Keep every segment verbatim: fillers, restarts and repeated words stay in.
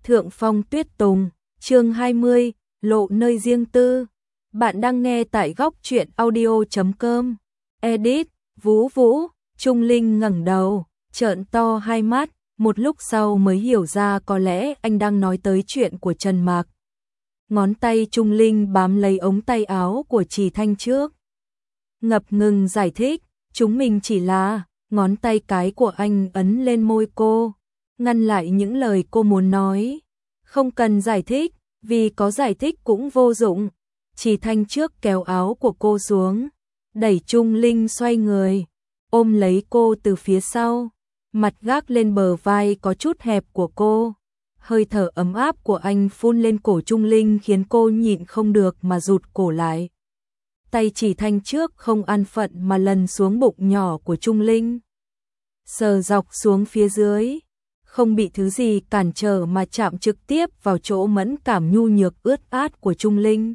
Thượng Phong Tuyết Tùng, chương hai mươi, lộ nơi riêng tư. Bạn đang nghe tại góc truyện audio chấm com. Edit, Vũ Vũ, Trung Linh ngẩng đầu, trợn to hai mắt, một lúc sau mới hiểu ra có lẽ anh đang nói tới chuyện của Trần Mạc. Ngón tay Trung Linh bám lấy ống tay áo của Trì Thanh trước. Ngập ngừng giải thích, chúng mình chỉ là, ngón tay cái của anh ấn lên môi cô, ngăn lại những lời cô muốn nói. Không cần giải thích, vì có giải thích cũng vô dụng. Trì Thanh trước kéo áo của cô xuống, đẩy Trung Linh xoay người, ôm lấy cô từ phía sau, mặt gác lên bờ vai có chút hẹp của cô. Hơi thở ấm áp của anh phun lên cổ Trung Linh khiến cô nhịn không được mà rụt cổ lại. Tay Trì Thanh trước không an phận mà lần xuống bụng nhỏ của Trung Linh, sờ dọc xuống phía dưới, không bị thứ gì cản trở mà chạm trực tiếp vào chỗ mẫn cảm nhu nhược ướt át của Trung Linh.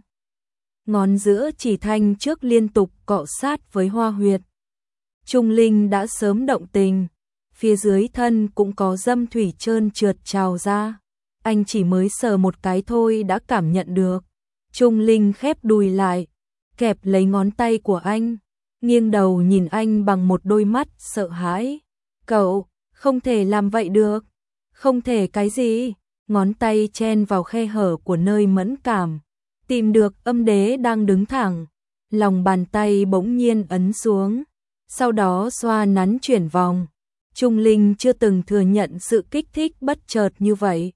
Ngón giữa Trì Thanh trước liên tục cọ sát với hoa huyệt. Trung Linh đã sớm động tình, phía dưới thân cũng có dâm thủy trơn trượt trào ra. Anh chỉ mới sờ một cái thôi đã cảm nhận được. Trung Linh khép đùi lại, kẹp lấy ngón tay của anh, nghiêng đầu nhìn anh bằng một đôi mắt sợ hãi. Cậu, không thể làm vậy được. Không thể cái gì? Ngón tay chen vào khe hở của nơi mẫn cảm, tìm được âm đế đang đứng thẳng. Lòng bàn tay bỗng nhiên ấn xuống, sau đó xoa nắn chuyển vòng. Trung Linh chưa từng thừa nhận sự kích thích bất chợt như vậy,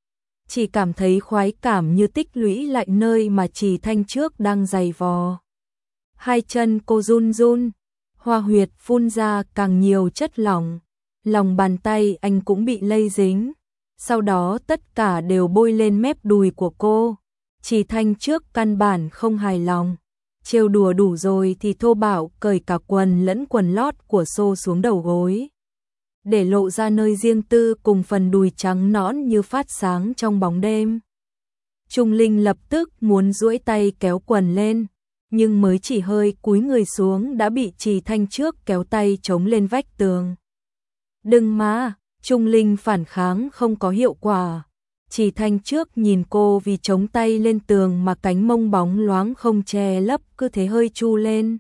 chỉ cảm thấy khoái cảm như tích lũy lại nơi mà Trì Thanh trước đang giày vò. Hai chân cô run run, hoa huyệt phun ra càng nhiều chất lỏng, lòng bàn tay anh cũng bị lây dính, sau đó tất cả đều bôi lên mép đùi của cô. Trì Thanh trước căn bản không hài lòng, trêu đùa đủ rồi thì thô bạo cởi cả quần lẫn quần lót của xô xuống đầu gối, để lộ ra nơi riêng tư cùng phần đùi trắng nõn như phát sáng trong bóng đêm. Trung Linh lập tức muốn duỗi tay kéo quần lên, nhưng mới chỉ hơi cúi người xuống đã bị Trì Thanh trước kéo tay chống lên vách tường. Đừng mà, Trung Linh phản kháng không có hiệu quả. Trì Thanh trước nhìn cô vì chống tay lên tường mà cánh mông bóng loáng không che lấp cứ thế hơi chu lên.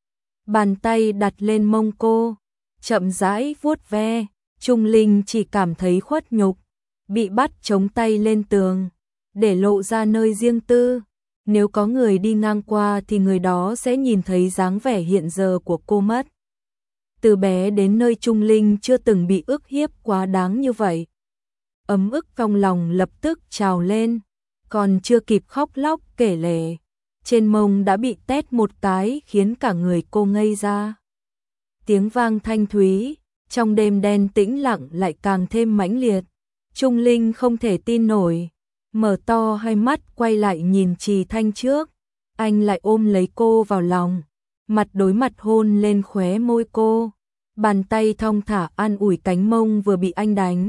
Bàn tay đặt lên mông cô, chậm rãi vuốt ve. Trung Linh chỉ cảm thấy khuất nhục, bị bắt chống tay lên tường, để lộ ra nơi riêng tư. Nếu có người đi ngang qua thì người đó sẽ nhìn thấy dáng vẻ hiện giờ của cô mất. Từ bé đến nơi Trung Linh chưa từng bị ức hiếp quá đáng như vậy. Ấm ức trong lòng lập tức trào lên, còn chưa kịp khóc lóc kể lể, trên mông đã bị tét một cái khiến cả người cô ngây ra. Tiếng vang thanh thúy, trong đêm đen tĩnh lặng lại càng thêm mãnh liệt. Trung Linh không thể tin nổi, mở to hai mắt quay lại nhìn Trì Thanh trước. Anh lại ôm lấy cô vào lòng, mặt đối mặt hôn lên khóe môi cô, bàn tay thong thả an ủi cánh mông vừa bị anh đánh.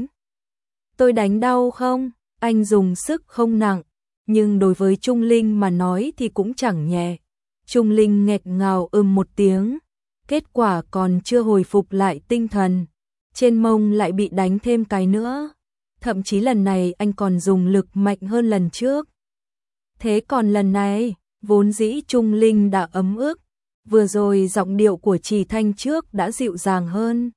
Tôi đánh đau không? Anh dùng sức không nặng, nhưng đối với Trung Linh mà nói thì cũng chẳng nhẹ. Trung Linh nghẹt ngào ừm một tiếng, kết quả còn chưa hồi phục lại tinh thần, trên mông lại bị đánh thêm cái nữa. Thậm chí lần này anh còn dùng lực mạnh hơn lần trước. Thế còn lần này, vốn dĩ Trung Linh đã ấm ức, vừa rồi giọng điệu của Trì Thanh trước đã dịu dàng hơn.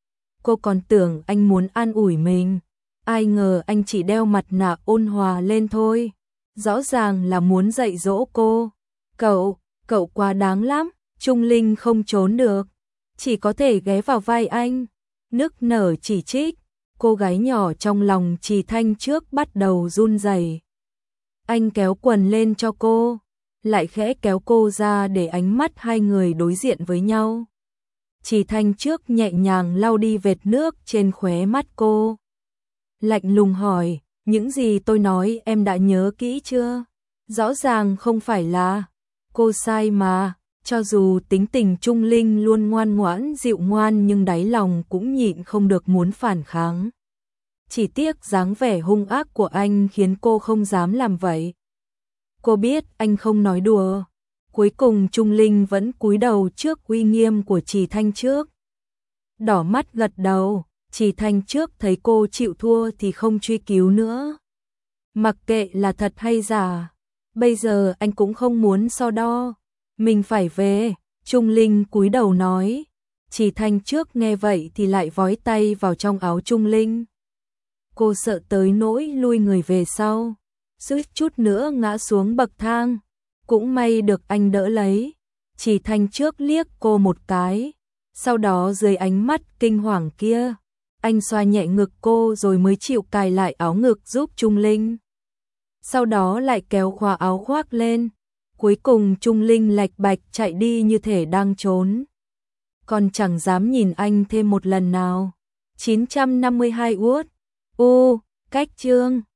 Cô còn tưởng anh muốn an ủi mình, ai ngờ anh chỉ đeo mặt nạ ôn hòa lên thôi, rõ ràng là muốn dạy dỗ cô. Cậu, cậu quá đáng lắm. Trung Linh không trốn được, chỉ có thể ghé vào vai anh, nức nở chỉ trích. Cô gái nhỏ trong lòng Trì Thanh trước bắt đầu run rẩy. Anh kéo quần lên cho cô, lại khẽ kéo cô ra để ánh mắt hai người đối diện với nhau. Trì Thanh trước nhẹ nhàng lau đi vệt nước trên khóe mắt cô, lạnh lùng hỏi, những gì tôi nói em đã nhớ kỹ chưa? Rõ ràng không phải là cô sai mà. Cho dù tính tình Trung Linh luôn ngoan ngoãn dịu ngoan nhưng đáy lòng cũng nhịn không được muốn phản kháng. Chỉ tiếc dáng vẻ hung ác của anh khiến cô không dám làm vậy. Cô biết anh không nói đùa. Cuối cùng Trung Linh vẫn cúi đầu trước uy nghiêm của Trì Thanh trước. Đỏ mắt gật đầu, Trì Thanh trước thấy cô chịu thua thì không truy cứu nữa, Mặc kệ là thật hay giả, bây giờ anh cũng không muốn so đo, mình phải về. Trung Linh cúi đầu nói. Chỉ Thanh trước nghe vậy thì lại vói tay vào trong áo Trung Linh. Cô sợ tới nỗi lui người về sau, suýt chút nữa ngã xuống bậc thang. Cũng may được anh đỡ lấy. Chỉ Thanh trước liếc cô một cái, sau đó dưới ánh mắt kinh hoàng kia, anh xoa nhẹ ngực cô rồi mới chịu cài lại áo ngực giúp Trung Linh. Sau đó lại kéo khóa áo khoác lên. Cuối cùng Trung Linh lạch bạch chạy đi như thể đang trốn, còn chẳng dám nhìn anh thêm một lần nào. chín trăm năm mươi hai uất. U, cách chương